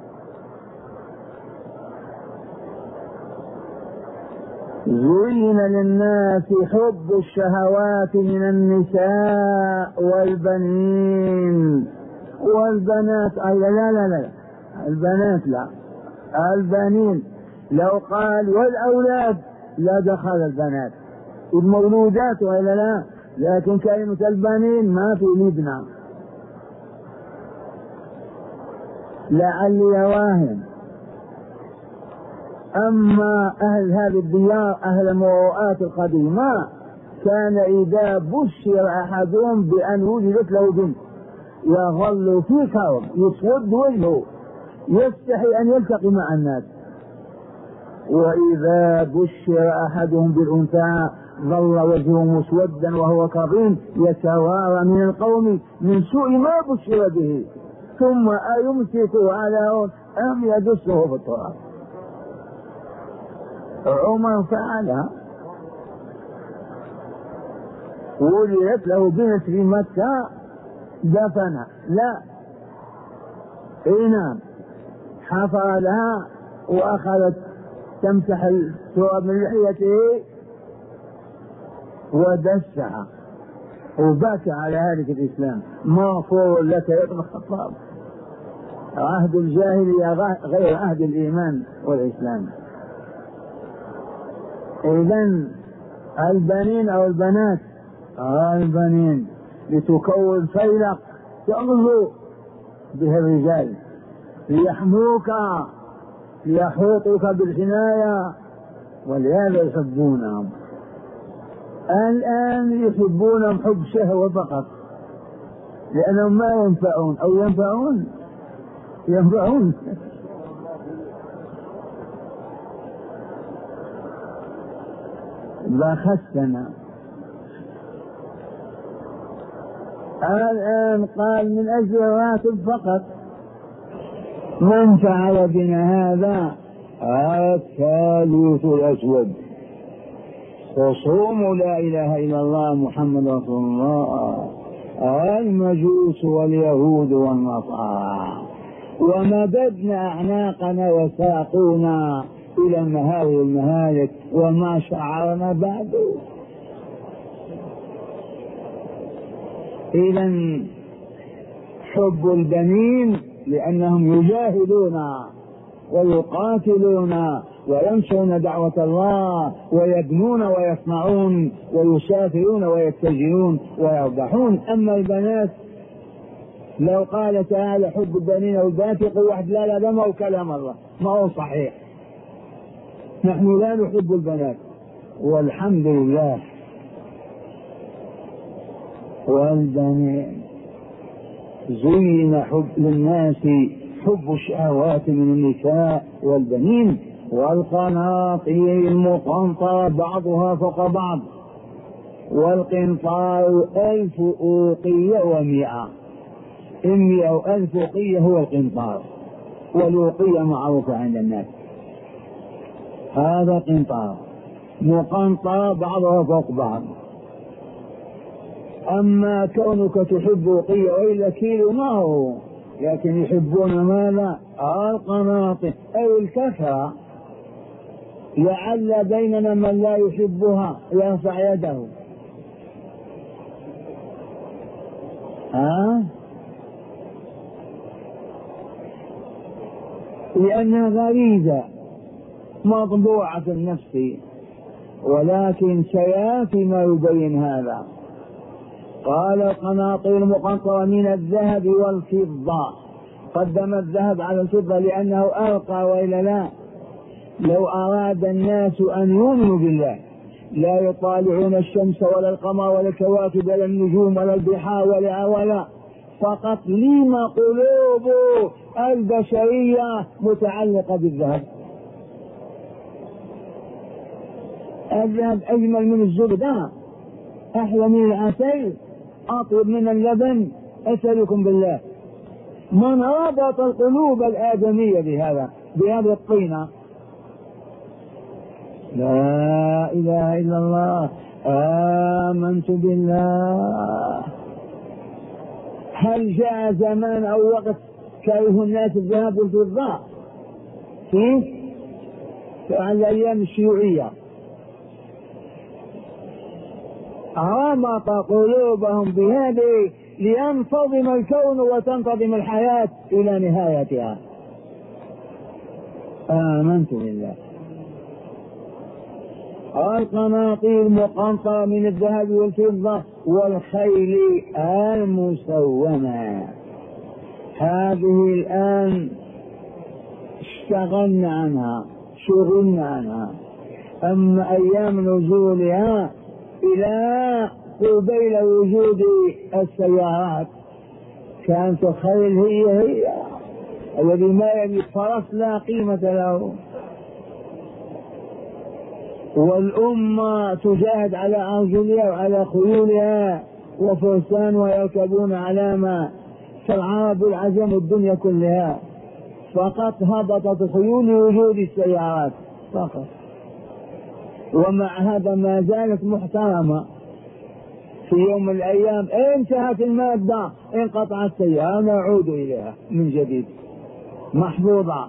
زين للناس حب الشهوات من النساء والبنين والبنات. أي لا لا لا البنات لا، البنين. لو قال والأولاد لا دخل البنات، المولودات وإلا لا، لكن كلمة البنين ما في لبنى. لعلي واهم. أما أهل هذه الديار أهل المروءات القديمة كان إذا بشر أحدهم بأن وجدت له بنت يظل في كرب يسود وجهه يستحي أن يلتقي مع الناس، وإذا بشر أحدهم بالأنثى ظل وجهه مسودا وهو كظيم يتوارى من القوم من سوء ما بشر به، ثم أيمسكه على هون أم يدسه في التراب. عمر فعلها، ولدت له بنت في مكة دفنها، لا اي نعم، حفر لها واخذت تمسح التراب من لحيته ودسها وبكى على هذه الاسلام. مغفور لك يا ابن الخطاب، عهد الجاهلية غير عهد الايمان والاسلام. اذن البنين او البنات، البنين لتكون فيلق تغزو به الرجال ليحموك ليحوطوك بالحماية، ولهذا يحبونهم. الآن يحبونهم حب شهوة فقط، لأنهم ما ينفعون أو ينفعون ينفعون بخسنا. الآن قال من أجل الراتب فقط. من فعل بنا هذا الثالوث الأسود، خصوم لا إله إلا الله محمد رسول الله، المجوس واليهود والنصارى، ومددنا أعناقنا وساقونا إلى المهاوي المهالك وما شعرنا بعد. إذن حب البنين لأنهم يجاهدون ويقاتلون وينشرون دعوة الله ويبنون ويصنعون ويسافرون ويتجهون ويربحون. أما البنات لو قال تعالى حب البنين والبنات يقول واحد لا لا ده ما هو كلام الله، ما هو صحيح، نحن لا نحب البنات والحمد لله. والبنين زين حب للناس حب الشهوات من النساء والبنين والقناطير المقنطرة بعضها فوق بعض، والقنطار ألف أوقية ومئة، مئة وألف أوقية هو القنطار، والأوقية معروفة عند الناس. هذا قنطار مقنطرة بعضها فوق بعض. أما كونك تحب أوقية وإلا كيلو ما هو، لكن يحبون ماذا؟ القناطر أو الكثرة. لعل بيننا من لا يحبها يرفع يده. ها؟ لأنها غريزة مطبوعة في النفس، ولكن سيأتي ما يبين هذا. قال القناطير المقنطرة من الذهب والفضة، قدم الذهب على الفضة لأنه أرقى وإلا لا. لو أراد الناس أن يؤمنوا بالله لا يطالعون الشمس ولا القمر ولا الكواكب ولا النجوم ولا البحار ولا ولا فقط لما قلوب البشرية متعلقة بالذهب. الذهب أجمل من الزبدة، أحلى من العسل، أطيب من اللبن. أسألكم بالله من ربط القلوب الآدمية بهذا بهذه الطينة؟ لا إله إلا الله، آمنت بالله. هل جاء زمان أو وقت كره الناس الذهب والفضة فيه على الأيام الشيوعية؟ رمط قلوبهم بهذه لينتظم الكون وتنتظم الحياة إلى نهايتها. آمنت بالله. القناطير المقنطرة من الذهب والفضة والخيل المسومة، هذه الآن اشتغلنا عنها، شغلنا عنها. أما أيام نزولها إلى قبيل وجود السيارات كانت الخيل هي هي الذي ما يلي الفرس لا قيمة له، والأمة تجاهد على أرجلها وعلى خيولها وفرسان ويركبون على ما كالعرب والعجم الدنيا كلها، فقط هبطت الخيول لوجود السيارات فقط. ومع هذا ما زالت محترمة. في يوم من الأيام انتهت المادة انقطعت السيارة نعود إليها من جديد محفوظة.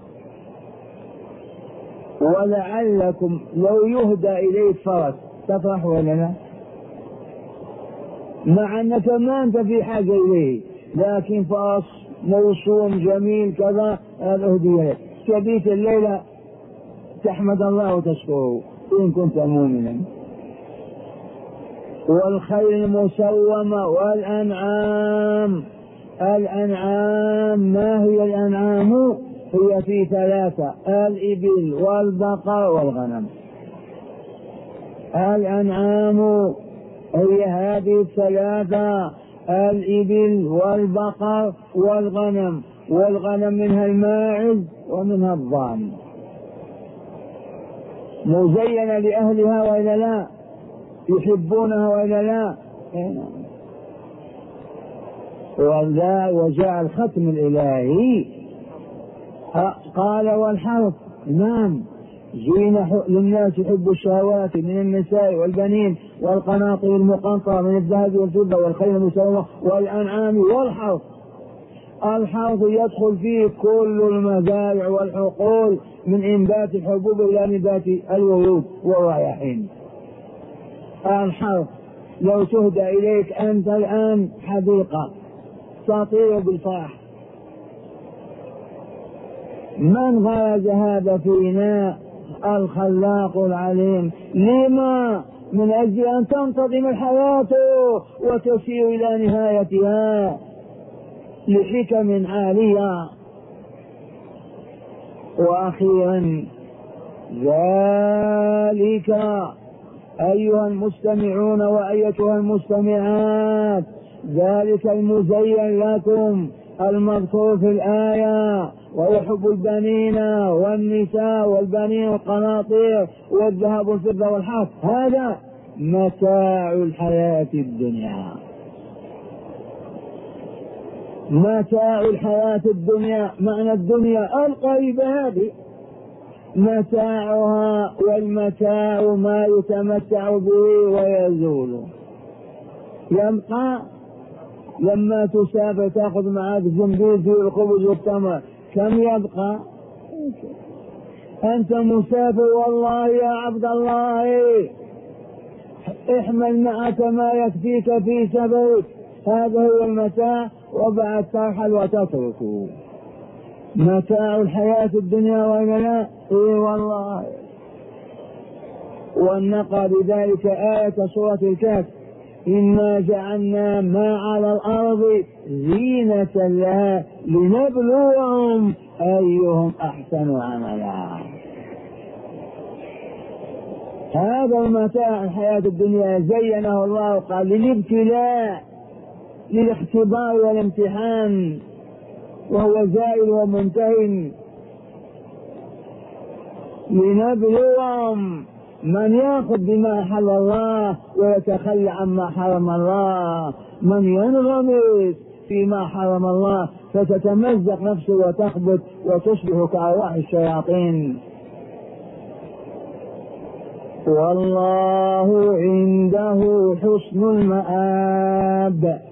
ولعلكم لو يهدى إليك فرس تفرح ولا لا؟ مع أنك ما أنت في حاجة إليه، لكن فرس موسوم جميل كذا هذا هدية لك، تبيت الليلة تحمد الله وتشكره إن كنت مؤمنا. والخيل المسومة والأنعام. الأنعام ما هي الأنعام؟ هي في ثلاثة: الإبل والبقر والغنم. الأنعام هي هذه الثلاثة: الإبل والبقر والغنم. والغنم منها الماعز ومنها الضان، مزينة لأهلها وإلا لا؟ يحبونها وإلا لا؟ ولا وجاء الختم الإلهي قال والحرث. نعم، زين للناس يحب الشهوات من النساء والبنين والقناطير المقنطرة من الذهب والفضة والخيل المسومة والأنعام والحرث. الحرث يدخل فيه كل المزارع والحقول من إنبات الحبوب إلى نبات الورود والرياحين. الحرث لو تهدى إليك أنت الآن حديقة تطير بالفرح، من غرز هذا فينا؟ الخلاق العليم. لما؟ من أجل أن تنتظم الحياة وتسير إلى نهايتها لحكم عالية. وأخيرا ذلك أيها المستمعون وأيتها المستمعات، ذلك المزين لكم المذكور في الآية: ويحب البنين والنساء والبنين والقناطير والذهب والفضة والحرث، هذا متاع الحياة الدنيا. متاع الحياة الدنيا، معنى الدنيا القريبة هذه متاعها، والمتاع ما يتمتع به ويزول. يبقى لما تسافر تأخذ معك زنبيل في الخبز والتمر كم يبقى؟ أنت مسافر والله يا عبد الله، احمل معك ما يكفيك في سفرك، هذا هو المتاع، وبعد ترحل وتتركه. متاع الحياة الدنيا وإلا لا؟ إيه والله. ونقى بذلك آية سورة الكهف: إنا جعلنا ما على الأرض زينة لها لنبلوهم أيهم أحسن عملا. هذا المتاع الحياة الدنيا زينه الله قال للابتلاء، للاختبار والامتحان، وهو زائل ومنتهي. لنبلوهم، من يأخذ بما حل الله ويتخلى عما حرم الله، من ينغمس فيما حرم الله فتتمزق نفسه وتخبط وتصبح كأرواح الشياطين. والله عنده حسن المآب.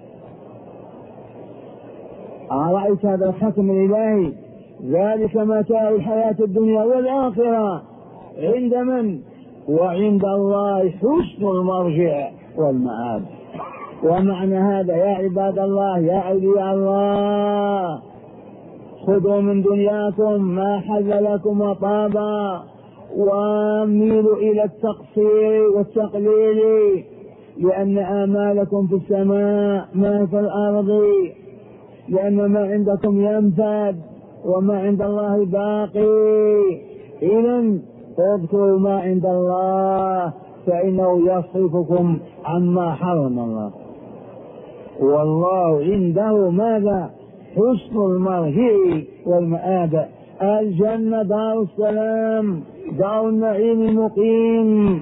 أرأيت هذا الختم الإلهي؟ ذلك متاع الحياة الدنيا والآخرة عند من؟ وعند الله حسن المرجع والمآب. ومعنى هذا يا عباد الله، يا أولياء الله، خذوا من دنياكم ما حل لكم وطابا، وميلوا إلى التقصير والتقليل، لأن آمالكم في السماء ما في الأرض، لأن ما عندكم ينفد وما عند الله باقي. إذن اذكروا ما عند الله فإنه يصرفكم عما حرم الله. والله عنده ماذا؟ حسن المرجع والمآب. الجنة دار السلام، دار النعيم المقيم.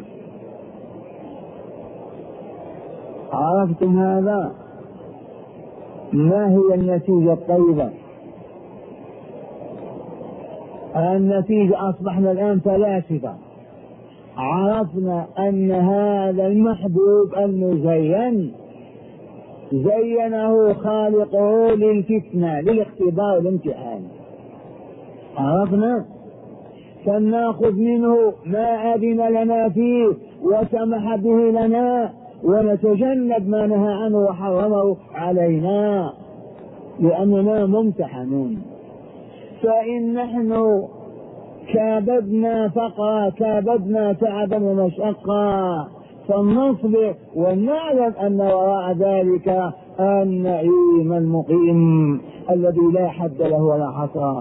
عرفتم هذا؟ ما هي النتيجة الطيبة؟ النتيجة أصبحنا الآن فلاسفة. عرفنا أن هذا المحبوب المزين زينه خالقه للفتنة، للاختبار والامتحان. عرفنا، فلنأخذ منه ما أذن لنا فيه وسمح به لنا، ونتجنب ما نهى عنه وحرمه علينا، لأننا ممتحنون. فإن نحن كابدنا فقرا، كابدنا تعبا ومشقا، فلنصبر ونعلم أن وراء ذلك النعيم المقيم الذي لا حد له ولا حصر.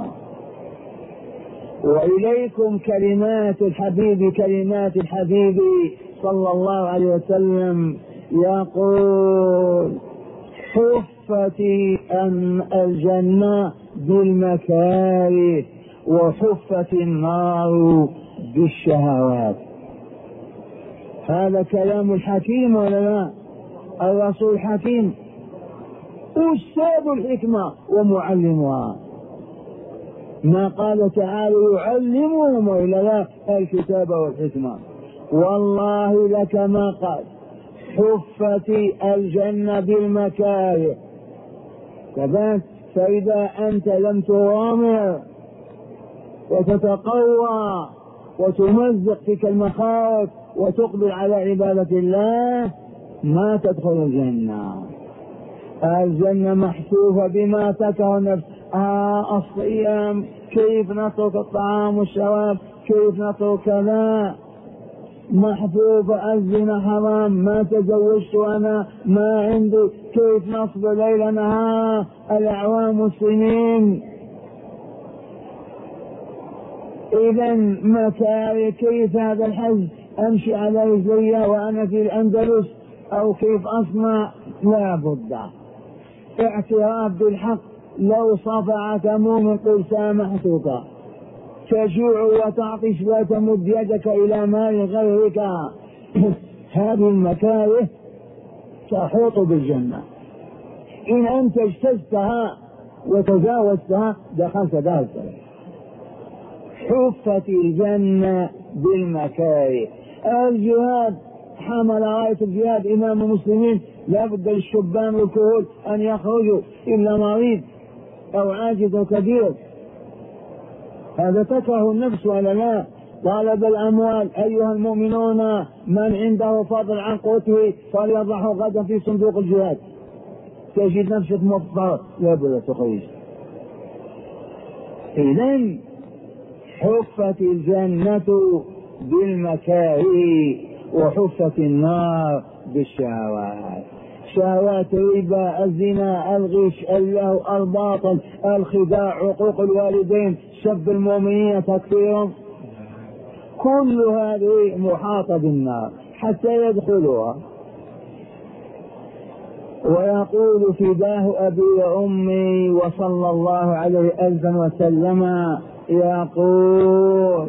وإليكم كلمات الحبيب، كلمات الحبيب صلى الله عليه وسلم، يقول: حفت أن الجنة بالمكاره وحفت النار بالشهوات. هذا كلام الحكيم ولا لا؟ الرسول الحكيم أستاذ الحكمة ومعلمها. ما قال تعالى يعلمهم وإلا لا الكتاب والحكمة. والله لك ما قال: حفت الجنة بالمكاره. كذلك فإذا أنت لم تغامر وتتقوى وتمزق فيك المخاوف وتقبل على عبادة الله ما تدخل الجنة. الجنة محفوفة بما تكره النفس. آه الصيام، كيف نترك الطعام والشراب، كيف نترك كذا. محفوفة الزنا حرام، ما تزوجت أنا، ما عندي، كيف نصبر ليل نهار الأعوام والسنين. إذا مكاره، كيف هذا الحج أمشي على رجلي وأنا في الأندلس، أو كيف أصنع؟ لا بد اعتراف بالحق. لو صفعك مؤمن قل سامحتك. تجوع وتعطش لا تمد يدك إلى مال غيرك. هذه المكاره تحوط بالجنة. إن أنت اجتزتها وتجاوزتها دخلت دار السلام. حفت الجنة بالمكاره. الجهاد، حمل راية الجهاد إمام المسلمين، لا بد للشبان والكهول أن يخرجوا إلا مريض أو عاجز أو كبير. هذا تكره النفس ولا لا؟ طالب الأموال، أيها المؤمنون من عنده فضل عن قوته فليضعه غدا في صندوق الجهاد. تجد نفسك مضطر لا بد تخرج. إذن حفت الجنة بالمكاره وحفت النار بالشهوات. شهوات الربا، الزنا، الغش، اللهو، الباطل، الخداع، عقوق الوالدين، سب المؤمنين، تكفيرهم، كل هذه محاطة بالنار حتى يدخلوها. ويقول فداه أبي وأمي وصلى الله عليه ألفا وسلم، يقول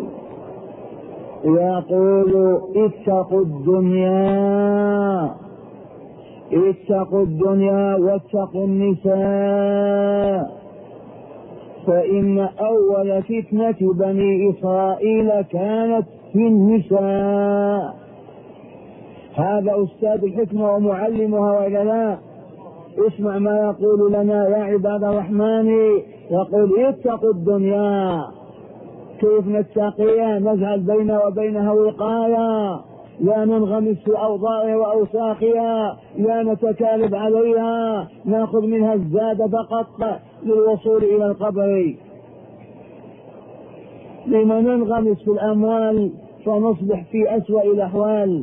يقول اتقوا الدنيا، اتقوا الدنيا واتقوا النساء، فإن أول فتنة بني إسرائيل كانت في النساء. هذا أستاذ الحكمة ومعلمها وإلا لا؟ اسمع ما يقول لنا يا عباد الرحمن، يقول اتقوا الدنيا. كيف نتقيها؟ نجعل بيننا وبينها وقاية، لا ننغمس في أوضاعها وأوساخها، لا نتكالب عليها، نأخذ منها الزاد فقط للوصول إلى القبر. لما ننغمس في الأموال فنصبح في أسوأ الأحوال.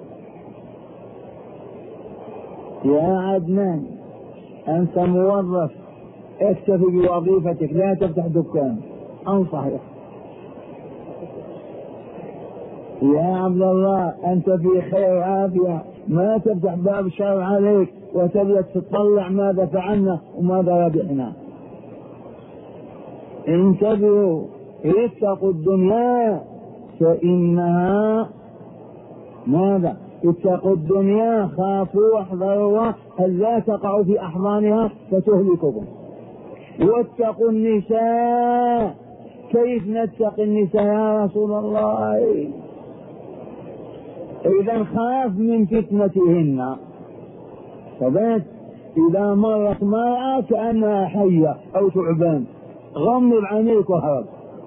يا عدنان أنت موظف، اكتفي بوظيفتك، لا تفتح دكان، أنصحك. يا عبد الله أنت في خير وعافية، ما تفتح باب الشر عليك وتبدأ تطلع ماذا فعلنا وماذا ربحنا. انتبهوا، اتقوا الدنيا فإنها ماذا؟ اتقوا الدنيا، خافوا واحذروا أن لا تقعوا في أحضانها فتهلككم. واتقوا النساء. كيف نتقي النساء يا رسول الله؟ إذا خاف من فتنتهن. فبات إذا مرت مرأة كأنها حية أو ثعبان، غمض عينيك وهرب.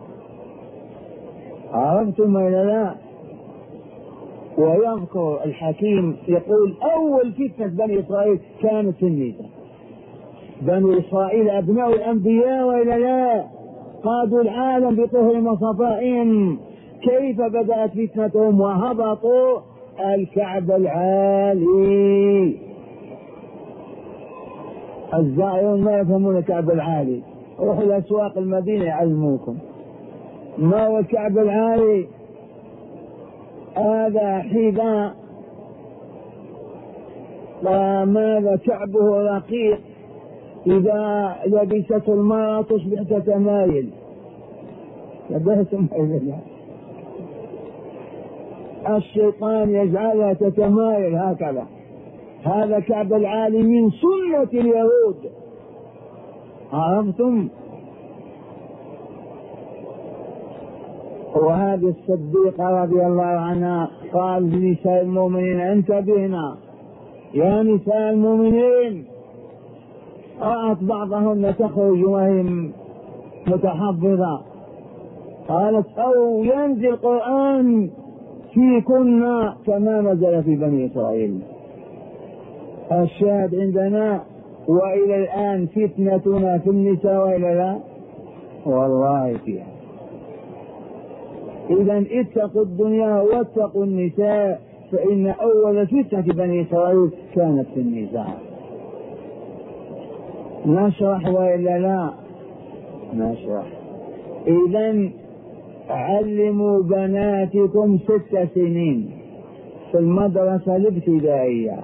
عرفتم ولا لا؟ ويذكر الحكيم يقول أول فتنة بني إسرائيل كانت في النساء. بني إسرائيل أبناء الأنبياء وإلا لا؟ قادوا العالم بطهرهم وصفائهم. كيف بدأت فتنتهم؟ وهبطوا الكعب العالي. الزائرون ما يفهمون الكعب العالي، روحوا لأسواق المدينة يعلموكم ما هو الكعب العالي. هذا حذاء وماذا كعبه رقيق، إذا لبسته المرأة تصبح تتمايل. لبستم إلى الشيطان يجعلها تتمايل هكذا. هذا كعب العالي من سنة اليهود. عرفتم؟ وهذه الصديقة رضي الله عنها قال لنساء المؤمنين انتبهنا يا نساء المؤمنين. رأت بعضهن تخرج وهي متحفظة، قالت أو ينزل القرآن فيكن كما نزل في بني إسرائيل. الشاهد عندنا وإلى الآن فتنتنا في النساء وإلى لا؟ والله فيها. إذا اتقوا الدنيا واتقوا النساء، فإن أول فتنة بني إسرائيل كانت في النساء. نشرح وإلا لا؟ نشرح. إذا علموا بناتكم ست سنين في المدرسة الابتدائية،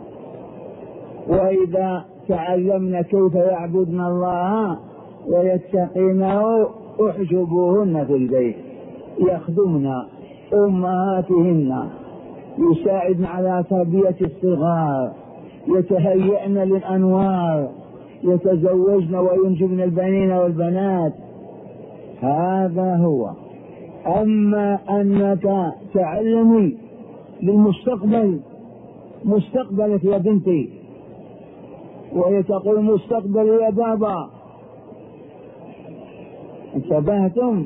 وإذا تعلمن كيف يعبدن الله ويتقينه احجبوهن في البيت، يخدمن أمهاتهن، يساعدن على تربية الصغار، يتهيئن للأنوار، يتزوجن وينجبن البنين والبنات. هذا هو. أما أنك تعلمي للمستقبل، مستقبلك يا بنتي، وهي تقول مستقبل يا بابا. انتبهتم؟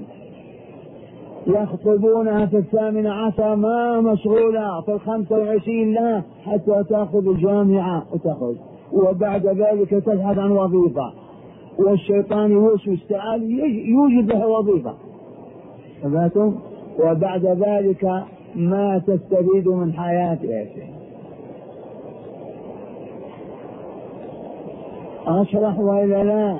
يخطبونها في الثامن عشر ما مشغولة، في الخمسة وعشرين لا، حتى تأخذ الجامعة وتخرج، وبعد ذلك تبحث عن وظيفة، والشيطان يوسوس تعال يوجد لها وظيفة. انتبهتم؟ وبعد ذلك ما تستفيد من حياتها. أشرح وإلا لا؟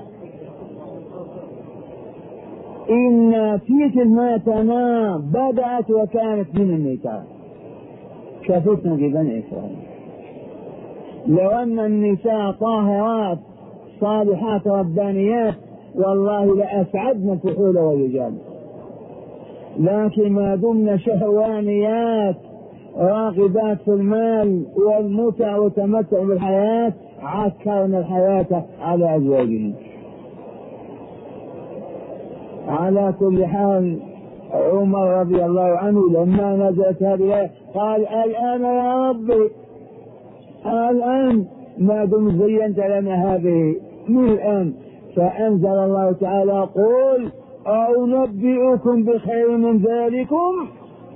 إن فتنتنا بدأت وكانت من النساء كفتنة بني إسرائيل. لو أن النساء طاهرات صالحات ربانيات والله لأسعدنا الفحول والرجال، لكن ما دمنا شهوانيات راغبات في المال والمتع وتمتع بالحياة عكرنا الحياة على أزواجنا. على كل حال عمر رضي الله عنه لما نزلت هذه الآية قال الآن يا ربي الآن ما دمت زينت لنا هذه من الآن. فأنزل الله تعالى قل أنبئكم بخير من ذلكم.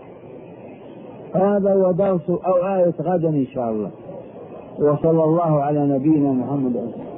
هذا هو درس أو آية غدا إن شاء الله. وصلى الله على نبينا محمد.